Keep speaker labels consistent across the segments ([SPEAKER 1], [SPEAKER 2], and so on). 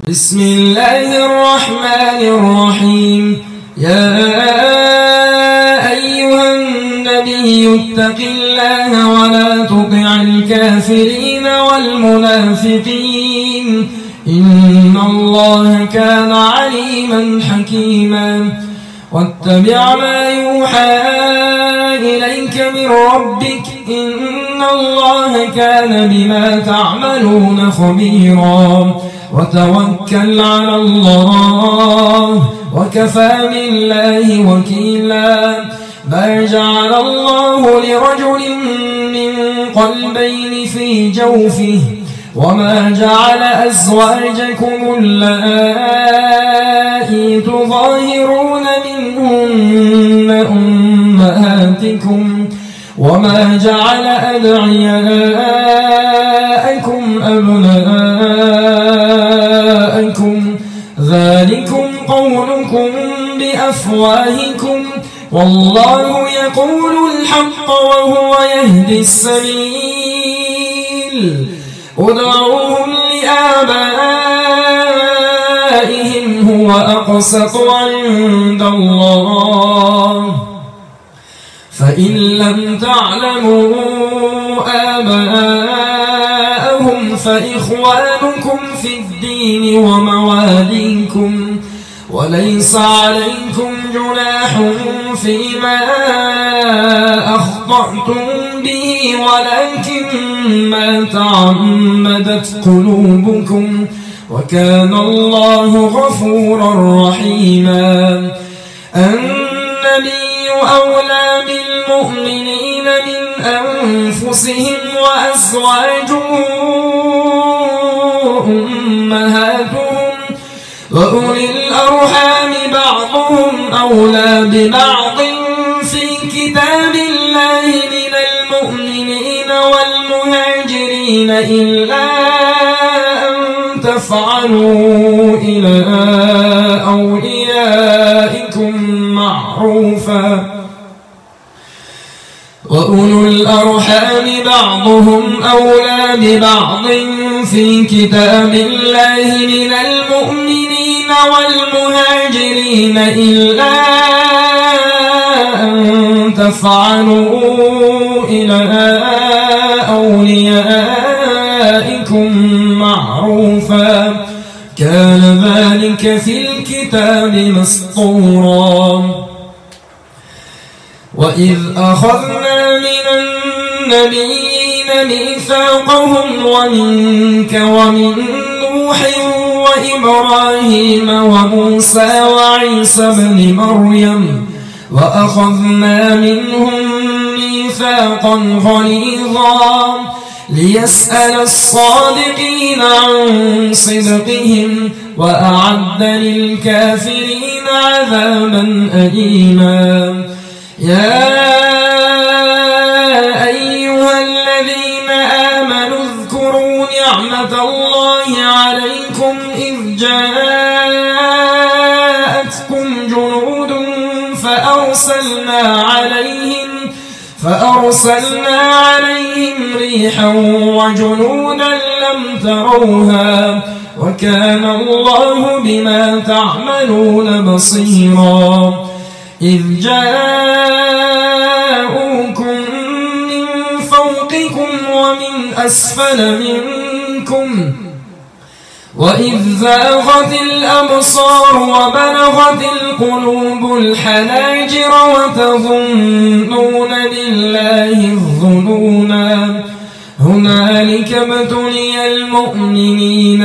[SPEAKER 1] بسم الله الرحمن الرحيم. يا أيها النبي اتق الله ولا تطع الكافرين والمنافقين إن الله كان عليما حكيما. واتبع ما يوحى إليك من ربك إن الله كان بما تعملون خبيرا. وتوكل على الله وكفى بالله وكيلا. ما جعل الله لرجل من قلبين في جوفه وما جعل أزواجكم اللائي تظاهرون منهن أمهاتكم وما جعل أدعياءكم أبناءكم ذلكم قولكم بأفواهكم والله يقول الحق وهو يهدي السبيل. ادعوهم لآبائهم هو أقسط عند الله فإن لم تعلموا آباءهم فإخوانكم في الدين ومواليكم وليس عليكم جناح فيما أخطأتم به ولكن ما تعمدت قلوبكم وكان الله غفورا رحيما. النبي أولى بالمؤمنين من أنفسهم وأزواجه أمهاتهم وأولي الأرحام بعضهم أولى ببعض في كتاب الله من المؤمنين والمهاجرين إلا أن تفعلوا إلى أوليائكم معروفا. وأولو الأرحام بعضهم أولى ببعض في كتاب الله من المؤمنين والمهاجرين إلا أن تفعلوا إلى أوليائكم معروفا كان ذلك في الكتاب مسطورا. وإذ أخذنا من النبيين ميثاقهم ومنك ومن نوح وإبراهيم وموسى وعيسى ابن مريم وأخذنا منهم ميثاقا غليظا ليسأل الصادقين عن صدقهم وأعد للكافرين عذابا أليما. يا أيها الذين آمنوا اذكروا نعمة الله عليكم إذ جاءتكم جنود فأرسلنا عليهم ريحا وجنودا لم تروها وكان الله بما تعملون بصيرا. إذ جاءوكم من فوقكم ومن أسفل منكم وإذ زاغت الأبصار وبلغت القلوب الحناجر وتظنون بالله الظنونا. هنالك ابتلي المؤمنين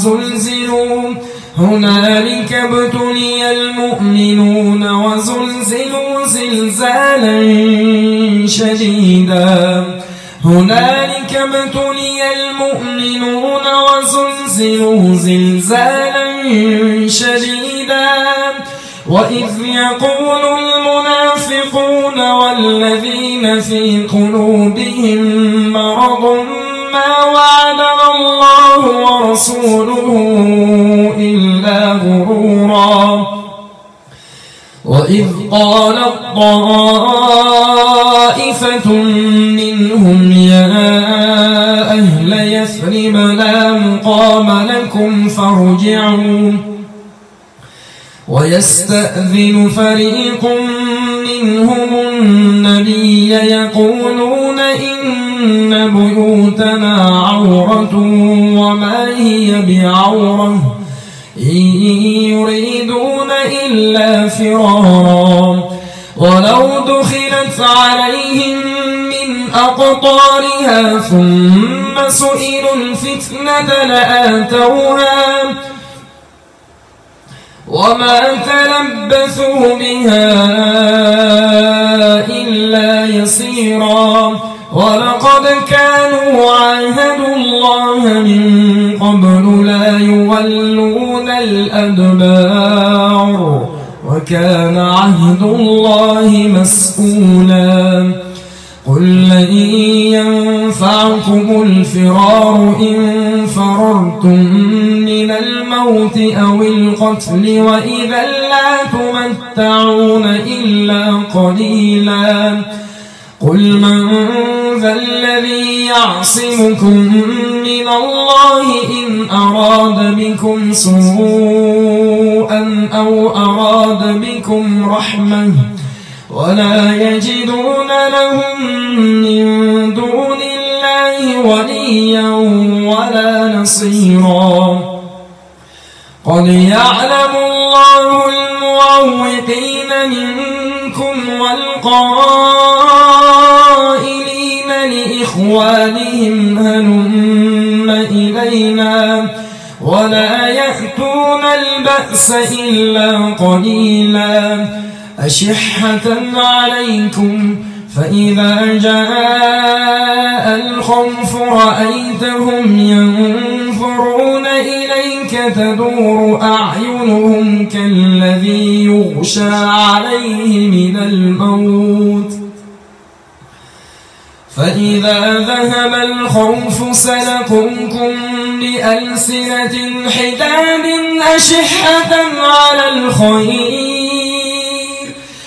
[SPEAKER 1] وزلزلوا زلزالا شديدا. هنالك ابتلي المؤمنون وزلزلوا زلزالا شديدا. وإذ يقول المنافقون والذين في قلوبهم مرض ما وعدنا الله ورسوله إلا غرورا. وإذ قالت طائفة منهم يا أهل يثرب لا يقام لكم فارجعوا ويستأذن فريق منهم النبي يقولون إن بيوتنا عورة وما هي بعورة إن يريدون إلا فرارا ولو دخلت عليهم من أقطارها ثم سئلوا الفتنة لآتوها وما تلبثوا بها إلا يسيرا ولقد كانوا عاهدوا الله من قبل لا يولون الأدبار وكان عهد الله مسؤولا قل لن ينفعكم الفرار إن فررتم من الموت أو القتل وإذا لا تمتعون إلا قليلا قل من ذا الذي يعصمكم من الله إن أراد بكم سوءا أو أراد بكم رحمة ولا يجدون لهم من دون الله وليا ولا نصيرا قد يعلم الله المعوقين منكم والقائلين لإخوانهم هلم إلينا ولا يأتون البأس إلا قليلا أشحة عليكم فإذا جاء الخوف رأيتهم ينظرون إليك تدور أعينهم كالذي يغشى عليه من الموت فإذا ذهب الخوف سلقوكم بألسنة حداد أشحة على الخير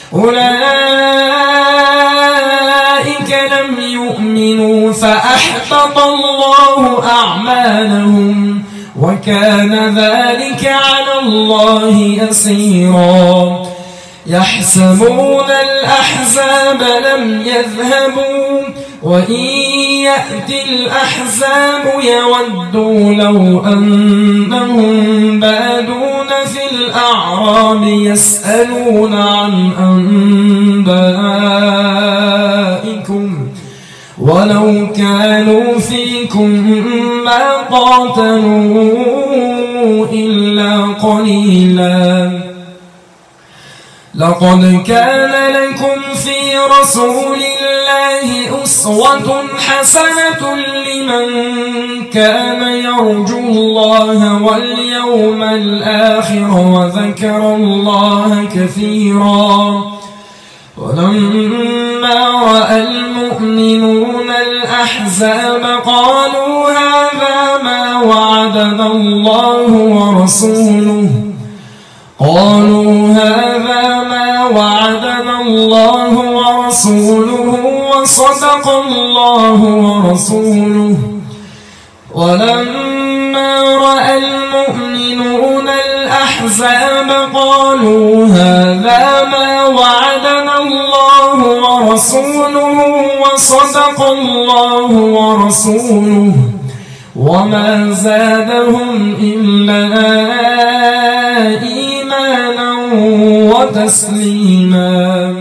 [SPEAKER 1] أولئك لم يؤمنوا فأحبط الله أعمالهم وكان ذلك على الله يسيرا يحسبون الأحزاب لم يذهبوا وإن يأتي الأحزاب يودوا لو أنهم بادون في الأعراب يسألون عن أنبائكم ولو كانوا فيكم ما قاتلوا إلا قليلا لقد كان لكم في رسول الله أسوة حسنة لمن كان يرجو الله واليوم الآخر وذكر الله كثيرا ولما رأى المؤمنون الأحزاب قالوا هذا ما وعدنا الله ورسوله وصدق الله ورسوله ولما رأى المؤمنون الأحزاب قالوا هذا ما وعدنا الله ورسوله وصدق الله ورسوله وما زادهم إلا إيمانا وتسليما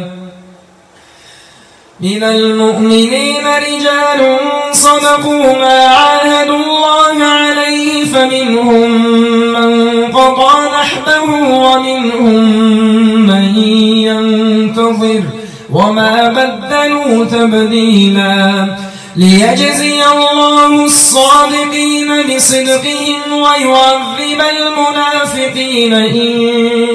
[SPEAKER 1] من المؤمنين رجال صدقوا ما عاهدوا الله عليه فمنهم من قضى نحبه ومنهم من ينتظر وما بدلوا تبديلا ليجزي الله الصادقين بصدقهم ويعذب المنافقين إن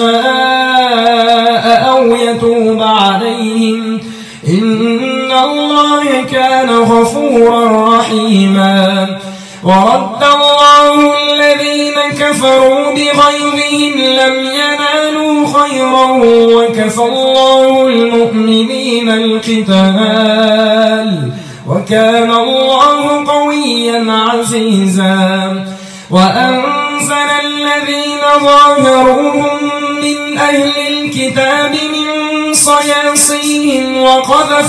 [SPEAKER 1] شاء أو يتوب عليهم إن الله كان غفورا رحيما ورد الله الذين كفروا بغيظهم لم ينالوا خيرا وكفى الله المؤمنين القتال وكان الله قويا قويا عزيزا وأنزل الذين ظاهروهم من أهل الكتاب من صياصيهم وقذف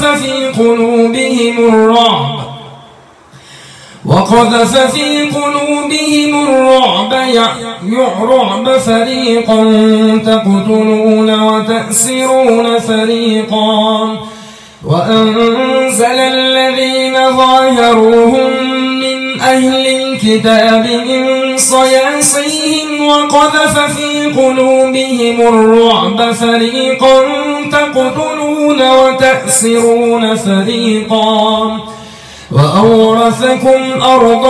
[SPEAKER 1] في قلوبهم الرعب يعرب فريقا تقتلون وتأسرون فريقا وأنزل الذين ظاهروهم من أهل الكتاب من صياصيهم وقذف في قلوبهم الرعب فريقا تقتلون وتأسرون فريقا وأورثكم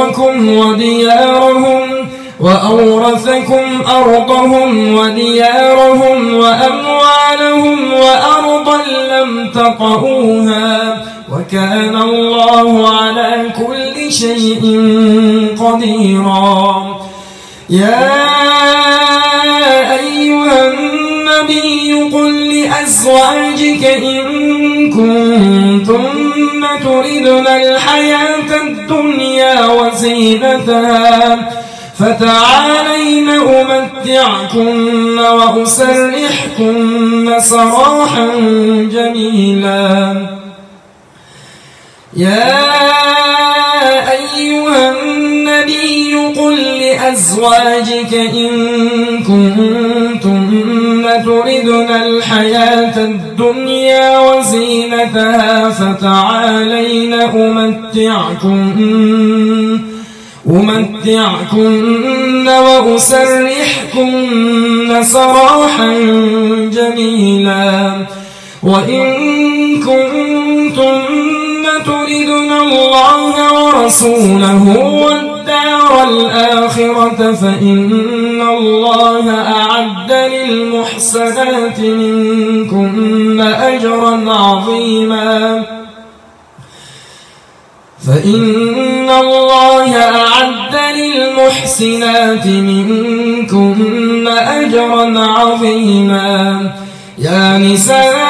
[SPEAKER 1] أرضهم وديارهم وأموالهم وأرضا لم تطئوها وكان الله على كل شيء قديرا يا أيها النبي قل لأزواجك إن كنتن تردن الحياة الدنيا وزينتها فتعالين أمتعكن وأسرحكن سراحا جميلا يا أيها النبي قل لأزواجك إن كنتن تردن الحياة الدنيا وزينتها فتعالين أمتعكن وأسرحكن سراحا جميلا وإن كنتن تردن الله ورسوله والدار الآخرة فإن الله أعد للمحسنات منكن أجرا عظيما فإن الله أعد للمحسنات منكن أجرا عظيما يا نساء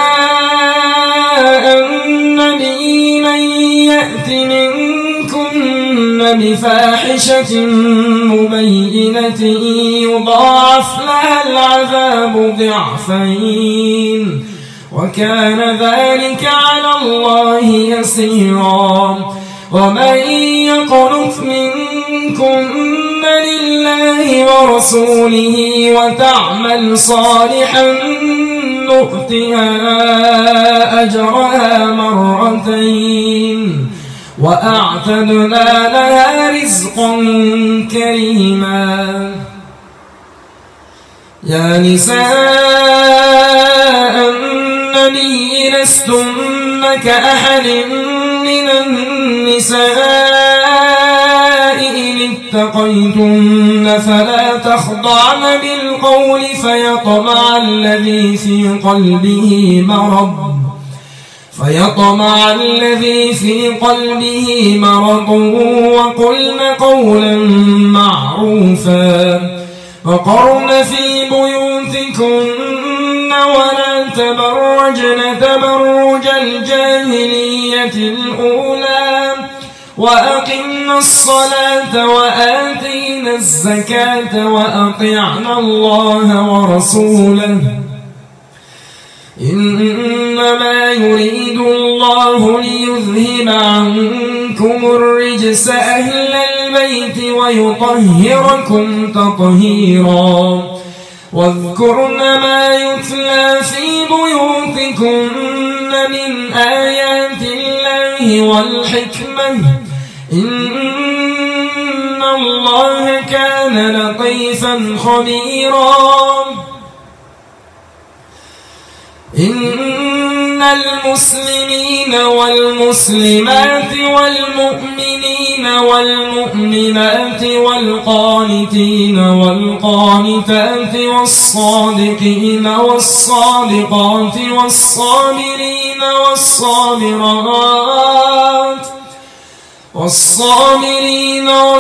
[SPEAKER 1] النبي من يأت منكن بفاحشة مبينة يضاعف لها العذاب ضعفين وكان ذلك على الله يسيرا ومن يقنت منكن لله ورسوله وتعمل صالحا نؤتها أجرها مرتين وأعتدنا لها رزقا كريما يا نساء النبي لستن كأحد من النساء إن اتقيتن فلا تخضعن بالقول فيطمع الذي في قلبه مرض وقلن قولا معروفا وقرن في بيوتكن ولا تبرجن تبرج الجاهلية الأولى وأقمنا الصلاة وآتينا الزكاة وأطعنا الله ورسوله إنما يريد الله ليذهب عنكم الرجس أهل البيت ويطهركم تطهيرا واذكرن ما يتلى في بيوتكن من آيات الله والحكمة إن الله كان لطيفا خبيرا إن المسلمين والمسلمات والمؤمنين والمؤمنات والقانتين والقانتات والصادقين والصادقات والصابرين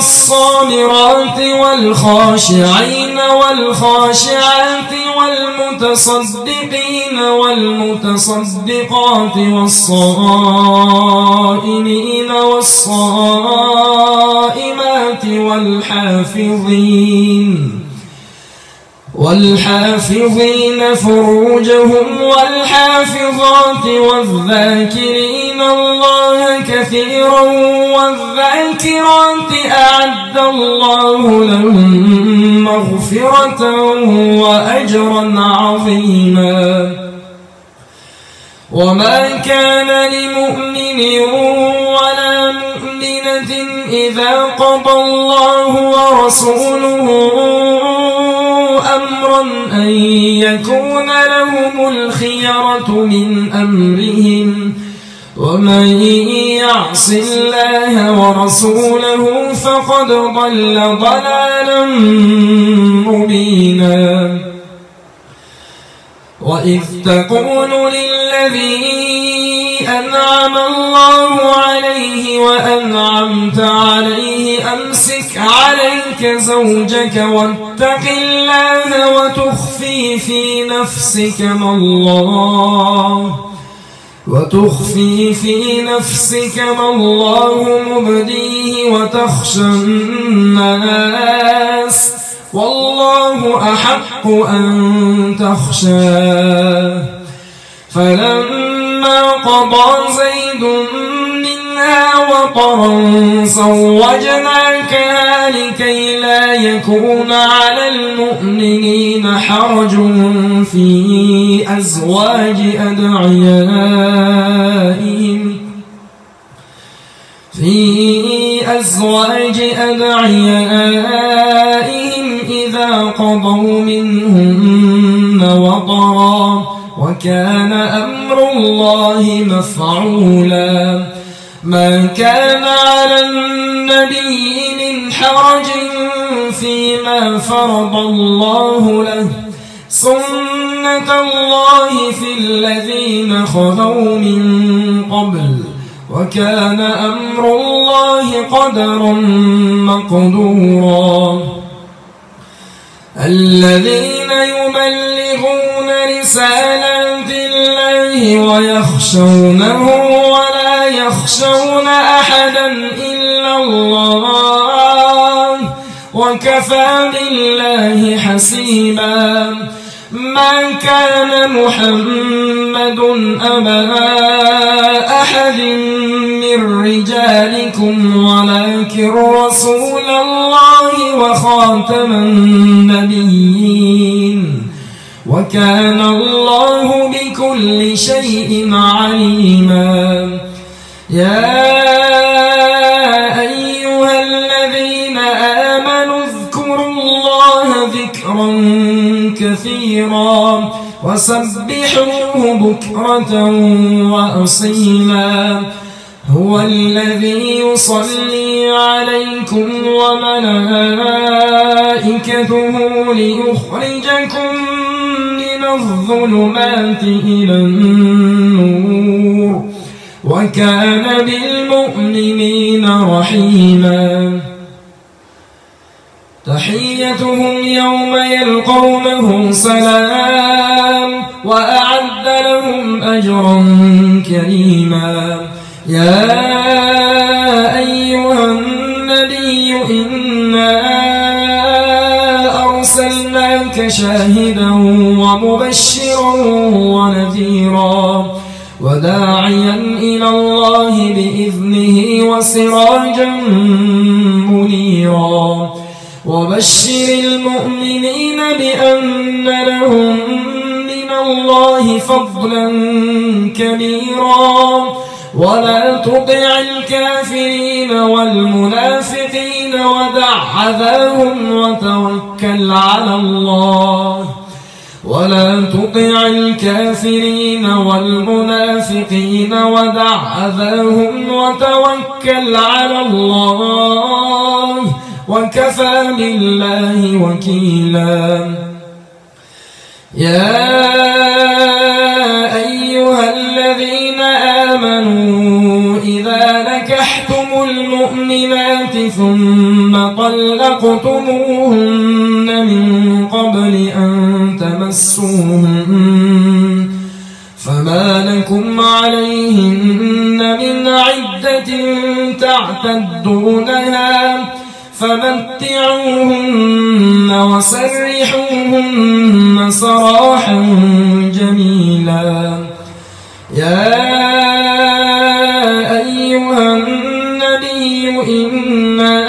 [SPEAKER 1] والصابرات والخاشعين والخاشعات والمتقين والمتصدقين والمتصدقات والصائمين والصائمات والحافظين فروجهم والحافظات والذاكرين الله كثيرا والذاكرات أعد الله لهم مغفرة وأجرا عظيما. وما كان لمؤمن ولا مؤمنة إذا قضى الله ورسوله أمرا أن يكون لهم الخيرة من أمرهم ومن يعص الله ورسوله فقد ضل ضلالا مبينا. وإذ تقول للذي أنعم الله عليه وأنعمت عليه أمسك عليك زوجك واتق الله وتخفي في نفسك ما الله مبديه وتخشى الناس والله أحق أن تخشاه. فلما قضى زيد منها وطرا زوجناكها لكي لا يكون على المؤمنين حرج في أزواج أدعيائهم إذا قضوا منهن وطرا وكان أمر الله مفعولا. ما كان على النبي من حرج فيما فرض الله له سنة الله في الذين خلوا من قبل وكان أمر الله قدرا مقدورا. الذين يبلغون رسالات الله ويخشونه ولا يخشون أحدا إلا الله وكفى بالله حسيبا. ما كان محمد أبا أحد من رجالكم ولكن رسول الله وخاتم النبيين وكان الله بكل شيء عليما. يا أيها الذين آمنوا اذكروا الله ذكرا كثيرا وسبحوه بكرة وأصيلا. هو الذي يصلي عليكم وملائكته ليخرجكم من الظلمات إلى النور وكان بالمؤمنين رحيما. تحيتهم يوم يلقونه سلام وأعد لهم أجرا كريما. يا أيها النبي إنا أرسلناك شاهدا ومبشرا ونذيرا وداعيا إلى الله بإذنه وسراجا منيرا. وبشر المؤمنين بأن لهم من الله فضلا كبيرا ولا تطع الكافرين والمنافقين ودع أذاهم وتوكل على الله. ولا تطع الكافرين والمنافقين ودع أذاهم وتوكل على الله وكفى بالله وكيلا. يا أيها الذين آمنوا إذا نكحتم المؤمنات ثم طلقتموهن من قبل أن تمسوهن فما لكم عليهن من عدة تعتدونها فمتعوهن وسرحوهن سراحا جميلا. يا أيها النبي إنا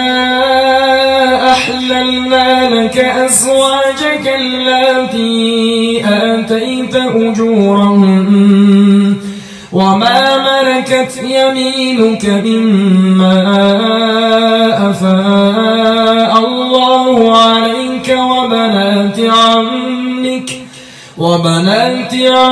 [SPEAKER 1] أحللنا لك أزواجك اللاتي آتيت أجورهن وما ملكت يمينك مما أفاء الله عليك وبنات عمك وبنات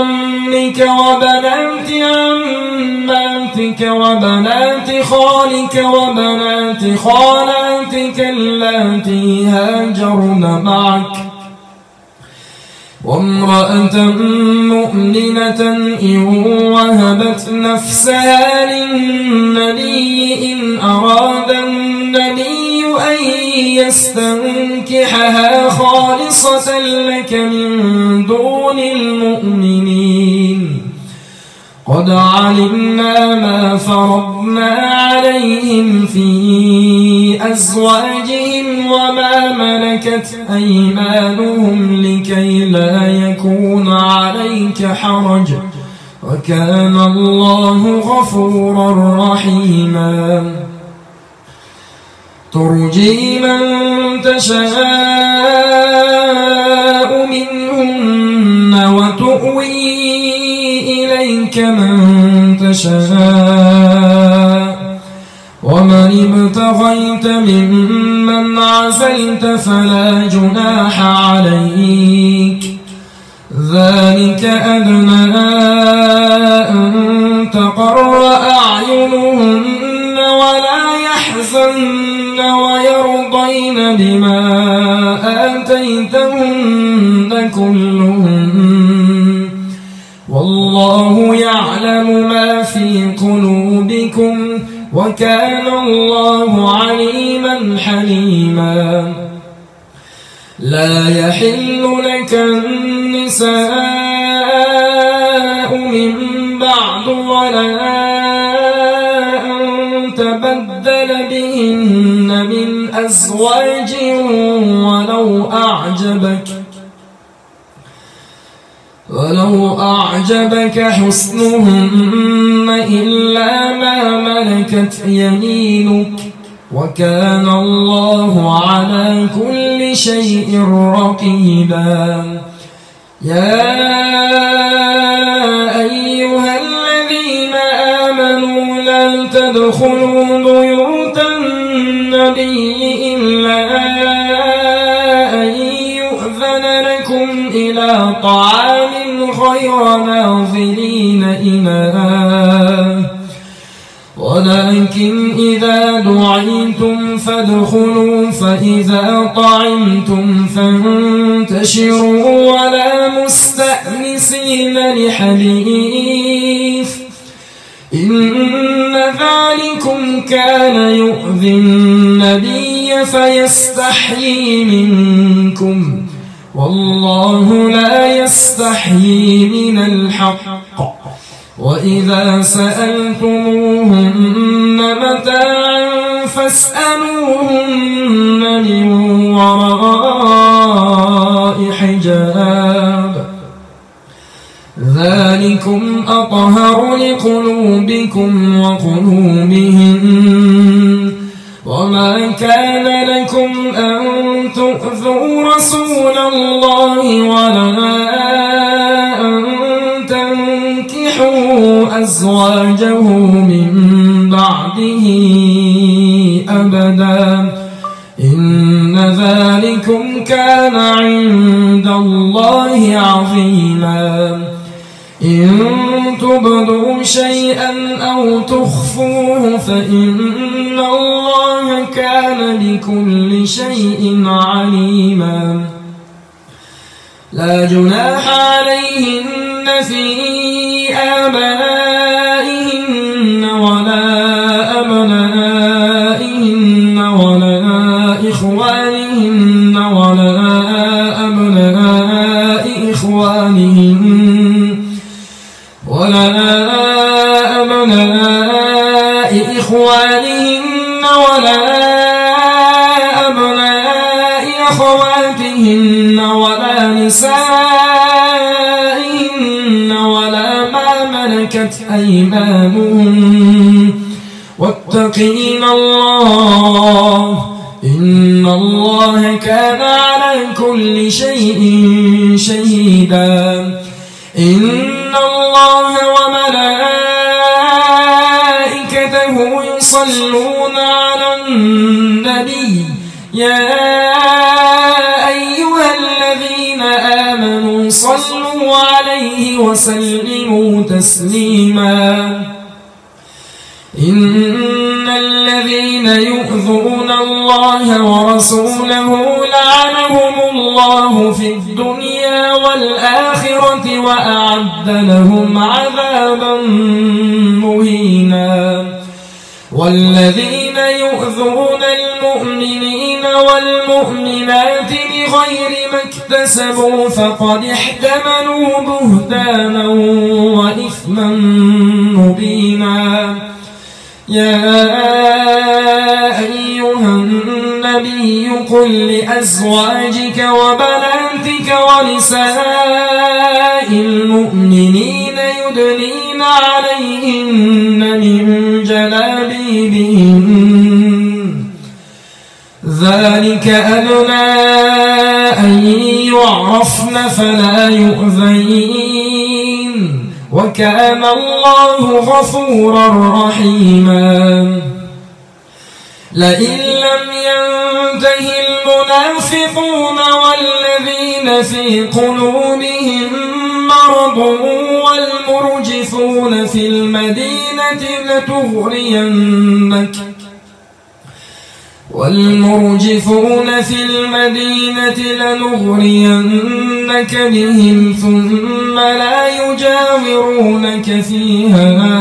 [SPEAKER 1] عماتك وبنات خالك وبنات خالاتك اللاتي هاجرن معك وامرأة مؤمنة إن وهبت نفسها للنبي إن أراد النبي أن يستنكحها خالصة لك من دون المؤمنين. قد علمنا ما فرضنا عليهم في أزواجهم وما ملكت أيمانهم لكي لا يكون عليك حرج وكان الله غفورا رحيما. ترجي من تشاء منهن وتؤوي إليك من تشاء ومن ابتغيت ممن عزلت فلا جناح عليك ذلك أدنى أن تقر أعينهن ولا يحزن ويرضين بما آتيتهن كلهن والله يعلم ما في قلوبكم وكان الله عليما حليما. لا يحل لك النساء من بعد ولا أن تبدل بهن من أزواج ولو أعجبك حسنهن إلا ما ملكت يمينك وكان الله على كل شيء رقيبا. يا أيها الذين آمنوا لا تدخلوا بيوت النبي إلا أن يؤذن لكم إلى طعام غير ناظرين إناه ولكن إذا دعيتم فادخلوا فإذا طعمتم فانتشروا ولا مستأنسين لحديث إن ذلكم كان يؤذي النبي فيستحيي منكم والله لا يستحيي من الحق. وإذا سألتموهن متاعا فاسألوهن من وراء حجاب ذلكم أطهر لقلوبكم وقلوبهم. وما كان لكم أن تؤذوا رسول الله ولا أن تنكحوا أزواجه من بعده أبدا إن ذلكم كان عند الله عظيما. إن تبدوا شيئا أو تخفوه فإن الله كان بكل شيء عليما. لا جناح عليهن في آبائهن ولا أبنائهن ولا إخوانهن ولا أبناء ولا أبناء إخوانهن ولا أبناء أخواتهن ولا نسائهن ولا ما ملكت أيمانهن واتقين الله إن الله كان على كل شيء شهيدا إن الله وملائكته يصلون على النبي يا أيها الذين آمنوا صلوا عليه وسلموا تسليما إن الذين يؤذون الله ورسوله لعنهم الله في الدنيا والآخرة وأعد لهم عذابا مهينا والذين يؤذون المؤمنين والمؤمنات بغير ما اكتسبوا فقد احتملوا بهتانا وإثما مبينا يا أيها النبي قل لأزواجك وبناتك ونساء المؤمنين يدنين عليهن من جلابيبهن ذلك أدنى أن يعرفن فلا يؤذين وكان الله غفورا رحيما لئن لم ينته المنافقون والذين في قلوبهم مرض والمرجفون في المدينة لنغرينك بهم ثم لا يجاورونك فيها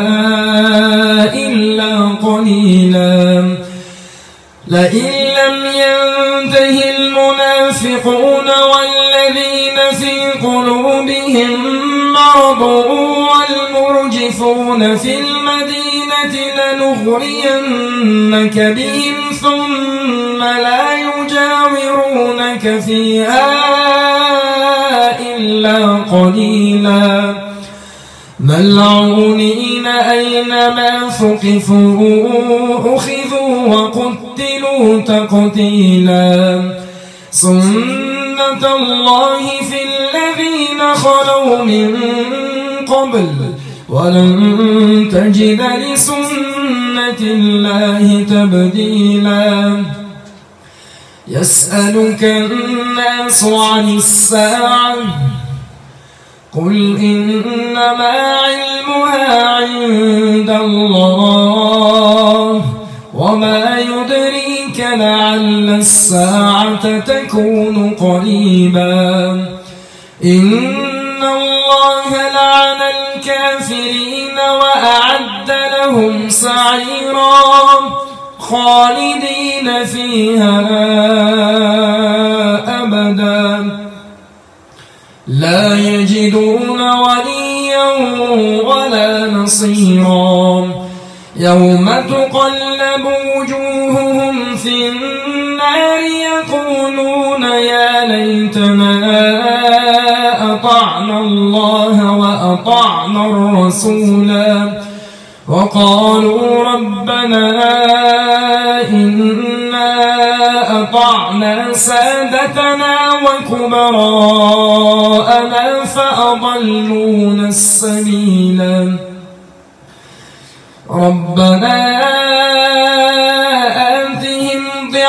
[SPEAKER 1] إلا قليلا لئن لم ينته المنافقون والذين في قلوبهم مرض والمرجفون في المدينة لنغرينك بهم ثم لا يجاورونك فيها إلا قليلا ملعونين أينما ثقفوا أخذوا وقتلوا تقتيلا سنة الله في الذين خلوا من قبل ولن تجد لسنة الله تبديلا يسألك الناس عن الساعة قل إنما علمها عند الله وما يدريك لعل الساعة تكون قريبا إن الله لعن الكافرين وأعد لهم سعيرا خالدين فيها أبدا لا يجدون وليا ولا نصيرا يوم تقلب وجوههم في النار يقولون يا ليتنا أطعنا الله وأطعنا الرسولا وقالوا ربنا إنا أطعنا سادتنا وكبراءنا فأضلونا السبيلا ربنا آتهم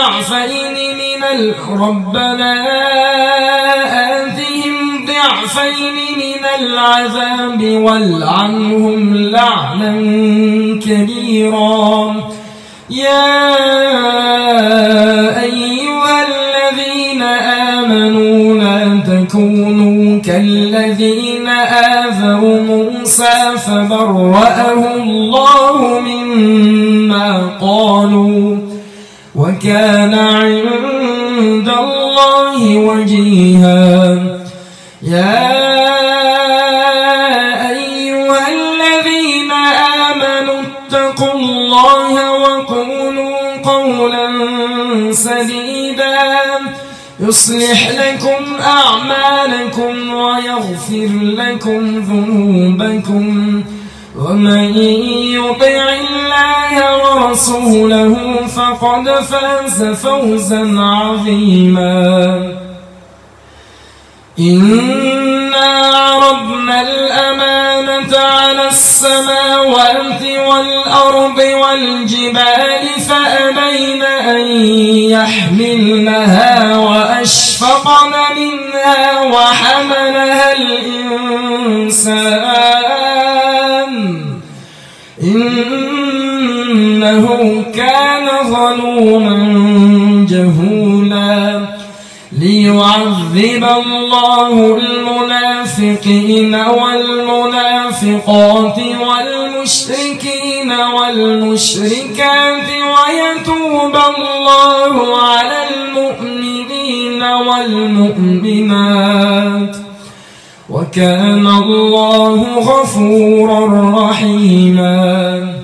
[SPEAKER 1] ضعفين من العذاب والعنهم لعنا كبيرا يا أيها الذين آمنوا لا تكونوا كالذين آذوا موسى فبرأه الله مما قالوا وكان عند الله وجيها يا سديدا يصلح لكم أعمالكم ويغفر لكم ذنوبكم ومن يطع الله ورسوله فقد فاز فوزا عظيما إنا عرضنا الأمانة على السماوات والأرض والجبال فأبين أن يحملنها وأشفقن منها وحملها الإنسان إنه كان ظلوما جهولا ليعذب الله المنافقين والمنافقات والمشركين والمشركات ويتوب الله على المؤمنين والمؤمنات وكان الله غفورا رحيما